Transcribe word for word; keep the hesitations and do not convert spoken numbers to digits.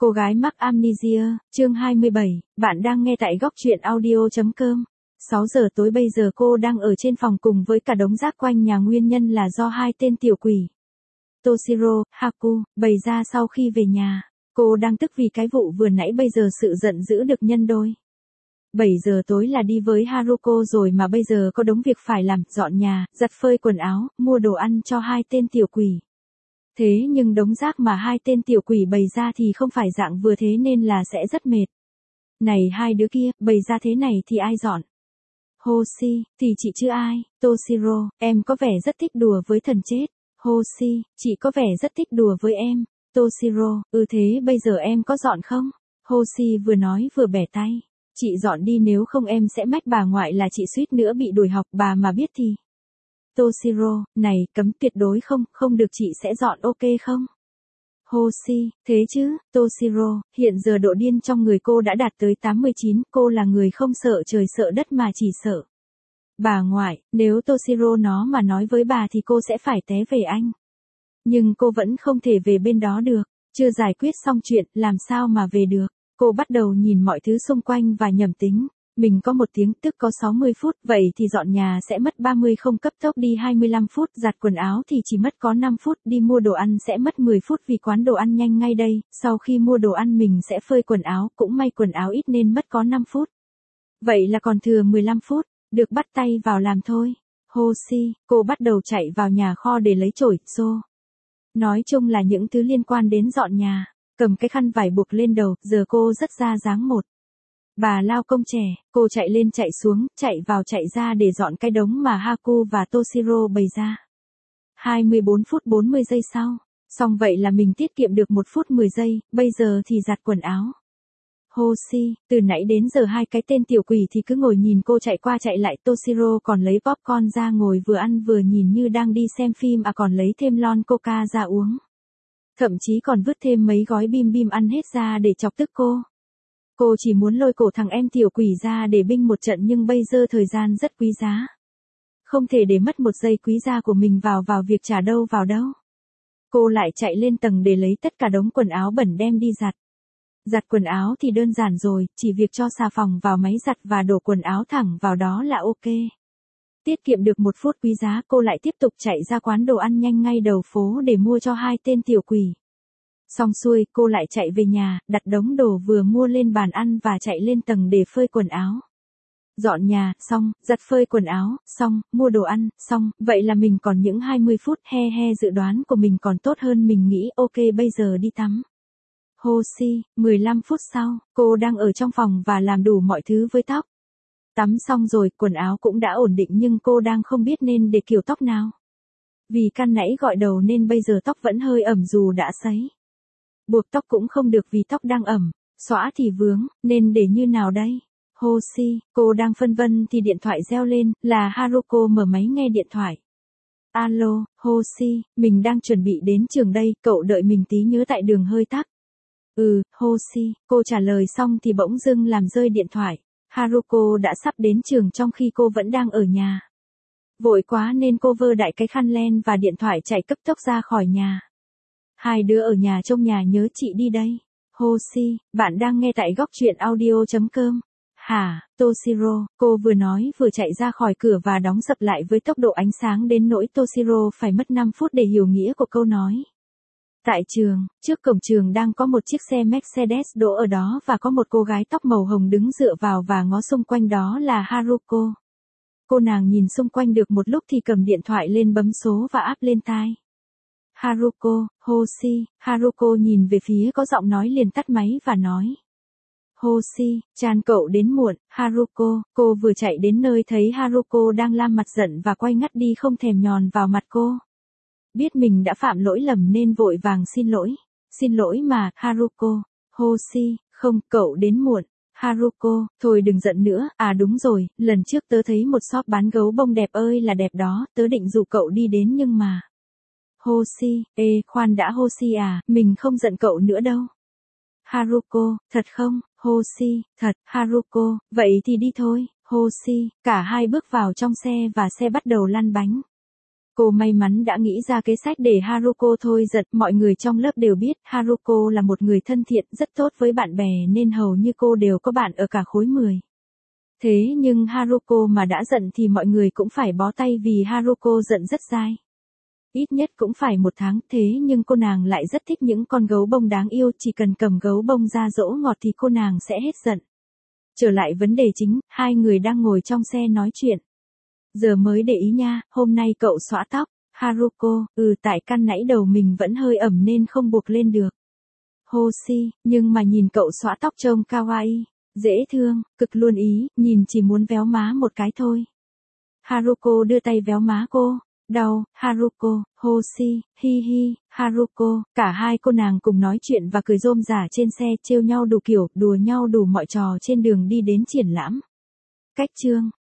Cô gái mắc amnesia, chương hai mươi bảy, bạn đang nghe tại góc truyện audio.com. sáu giờ tối bây giờ cô đang ở trên phòng cùng với cả đống rác quanh nhà, nguyên nhân là do hai tên tiểu quỷ. Toshiro, Haku, bày ra sau khi về nhà. Cô đang tức vì cái vụ vừa nãy, bây giờ sự giận dữ được nhân đôi. bảy giờ tối là đi với Haruko rồi mà bây giờ có đống việc phải làm, dọn nhà, giặt phơi quần áo, mua đồ ăn cho hai tên tiểu quỷ. Thế nhưng đống rác mà hai tên tiểu quỷ bày ra thì không phải dạng vừa thế nên là sẽ rất mệt. Này hai đứa kia, bày ra thế này thì ai dọn? Hoshi, thì chị chứ ai? Toshiro, em có vẻ rất thích đùa với thần chết. Hoshi, chị có vẻ rất thích đùa với em. Toshiro, ừ thế bây giờ em có dọn không? Hoshi vừa nói vừa bẻ tay. Chị dọn đi, nếu không em sẽ mách bà ngoại là chị suýt nữa bị đuổi học, bà mà biết thì. Toshiro, này, cấm tuyệt đối không, không được, chị sẽ dọn ok không? Hoshi, thế chứ, Toshiro, hiện giờ độ điên trong người cô đã đạt tới tám mươi chín, cô là người không sợ trời sợ đất mà chỉ sợ bà ngoại, nếu Toshiro nó mà nói với bà thì cô sẽ phải té về anh. Nhưng cô vẫn không thể về bên đó được, chưa giải quyết xong chuyện, làm sao mà về được. Cô bắt đầu nhìn mọi thứ xung quanh và nhẩm tính. Mình có một tiếng, tức có sáu mươi phút, vậy thì dọn nhà sẽ mất ba mươi, không cấp tốc đi hai mươi lăm phút, giặt quần áo thì chỉ mất có năm phút, đi mua đồ ăn sẽ mất mười phút vì quán đồ ăn nhanh ngay đây, sau khi mua đồ ăn mình sẽ phơi quần áo, cũng may quần áo ít nên mất có năm phút. Vậy là còn thừa mười lăm phút, được bắt tay vào làm thôi. Hoshi, cô bắt đầu chạy vào nhà kho để lấy chổi, xô. Nói chung là những thứ liên quan đến dọn nhà, cầm cái khăn vải buộc lên đầu, giờ cô rất ra dáng một bà lao công trẻ. Cô chạy lên chạy xuống, chạy vào chạy ra để dọn cái đống mà Haku và Toshiro bày ra. hai mươi bốn phút bốn mươi giây sau, xong vậy là mình tiết kiệm được một phút mười giây, bây giờ thì giặt quần áo. Hoshi, từ nãy đến giờ hai cái tên tiểu quỷ thì cứ ngồi nhìn cô chạy qua chạy lại, Toshiro còn lấy popcorn ra ngồi vừa ăn vừa nhìn như đang đi xem phim, à còn lấy thêm lon coca ra uống. Thậm chí còn vứt thêm mấy gói bim bim ăn hết ra để chọc tức cô. Cô chỉ muốn lôi cổ thằng em tiểu quỷ ra để binh một trận, nhưng bây giờ thời gian rất quý giá. Không thể để mất một giây quý giá của mình vào vào việc trả đâu vào đâu. Cô lại chạy lên tầng để lấy tất cả đống quần áo bẩn đem đi giặt. Giặt quần áo thì đơn giản rồi, chỉ việc cho xà phòng vào máy giặt và đổ quần áo thẳng vào đó là ok. Tiết kiệm được một phút quý giá, cô lại tiếp tục chạy ra quán đồ ăn nhanh ngay đầu phố để mua cho hai tên tiểu quỷ. Xong xuôi, cô lại chạy về nhà, đặt đống đồ vừa mua lên bàn ăn và chạy lên tầng để phơi quần áo. Dọn nhà, xong, giặt phơi quần áo, xong, mua đồ ăn, xong, vậy là mình còn những hai mươi phút, he he, dự đoán của mình còn tốt hơn mình nghĩ, ok bây giờ đi tắm. Hoshi, mười lăm phút sau, cô đang ở trong phòng và làm đủ mọi thứ với tóc. Tắm xong rồi, quần áo cũng đã ổn định nhưng cô đang không biết nên để kiểu tóc nào. Vì căn nãy gội đầu nên bây giờ tóc vẫn hơi ẩm dù đã sấy. Buộc tóc cũng không được vì tóc đang ẩm, xõa thì vướng, nên để như nào đây? Hoshi, cô đang phân vân thì điện thoại reo lên, là Haruko mở máy nghe điện thoại. Alo, Hoshi, mình đang chuẩn bị đến trường đây, cậu đợi mình tí nhớ tại đường hơi tắc. Ừ, Hoshi, cô trả lời xong thì bỗng dưng làm rơi điện thoại. Haruko đã sắp đến trường trong khi cô vẫn đang ở nhà. Vội quá nên cô vơ đại cái khăn len và điện thoại chạy cấp tốc ra khỏi nhà. Hai đứa ở nhà trông nhà nhớ chị đi đây. Hoshi, bạn đang nghe tại góc truyện audio.com. Hả, Toshiro, cô vừa nói vừa chạy ra khỏi cửa và đóng sập lại với tốc độ ánh sáng đến nỗi Toshiro phải mất năm phút để hiểu nghĩa của câu nói. Tại trường, trước cổng trường đang có một chiếc xe Mercedes đỗ ở đó và có một cô gái tóc màu hồng đứng dựa vào và ngó xung quanh, đó là Haruko. Cô nàng nhìn xung quanh được một lúc thì cầm điện thoại lên bấm số và áp lên tai. Haruko, Hoshi, Haruko nhìn về phía có giọng nói liền tắt máy và nói. Hoshi, Chan cậu đến muộn. Haruko, cô vừa chạy đến nơi thấy Haruko đang lam mặt giận và quay ngắt đi không thèm nhòn vào mặt cô. Biết mình đã phạm lỗi lầm nên vội vàng xin lỗi. Xin lỗi mà, Haruko. Hoshi, không, cậu đến muộn. Haruko, thôi đừng giận nữa, à đúng rồi, lần trước tớ thấy một shop bán gấu bông đẹp ơi là đẹp đó, tớ định rủ cậu đi đến nhưng mà. Hoshi, ê, khoan đã Hoshi à, mình không giận cậu nữa đâu. Haruko, thật không? Hoshi, thật. Haruko, vậy thì đi thôi. Hoshi, cả hai bước vào trong xe và xe bắt đầu lăn bánh. Cô may mắn đã nghĩ ra kế sách để Haruko thôi giận, mọi người trong lớp đều biết Haruko là một người thân thiện, rất tốt với bạn bè nên hầu như cô đều có bạn ở cả khối mười. Thế nhưng Haruko mà đã giận thì mọi người cũng phải bó tay vì Haruko giận rất dai. Ít nhất cũng phải một tháng, thế nhưng cô nàng lại rất thích những con gấu bông đáng yêu, chỉ cần cầm gấu bông ra dỗ ngọt thì cô nàng sẽ hết giận. Trở lại vấn đề chính, hai người đang ngồi trong xe nói chuyện. Giờ mới để ý nha, hôm nay cậu xõa tóc. Haruko, ừ tại căn nãy đầu mình vẫn hơi ẩm nên không buộc lên được. Hoshi, nhưng mà nhìn cậu xõa tóc trông kawaii, dễ thương, cực luôn ý, nhìn chỉ muốn véo má một cái thôi. Haruko đưa tay véo má cô. Đau, Haruko, Hoshi, hi hi, Haruko, cả hai cô nàng cùng nói chuyện và cười rôm rả trên xe, trêu nhau đủ kiểu, đùa nhau đủ mọi trò trên đường đi đến triển lãm. Cách chương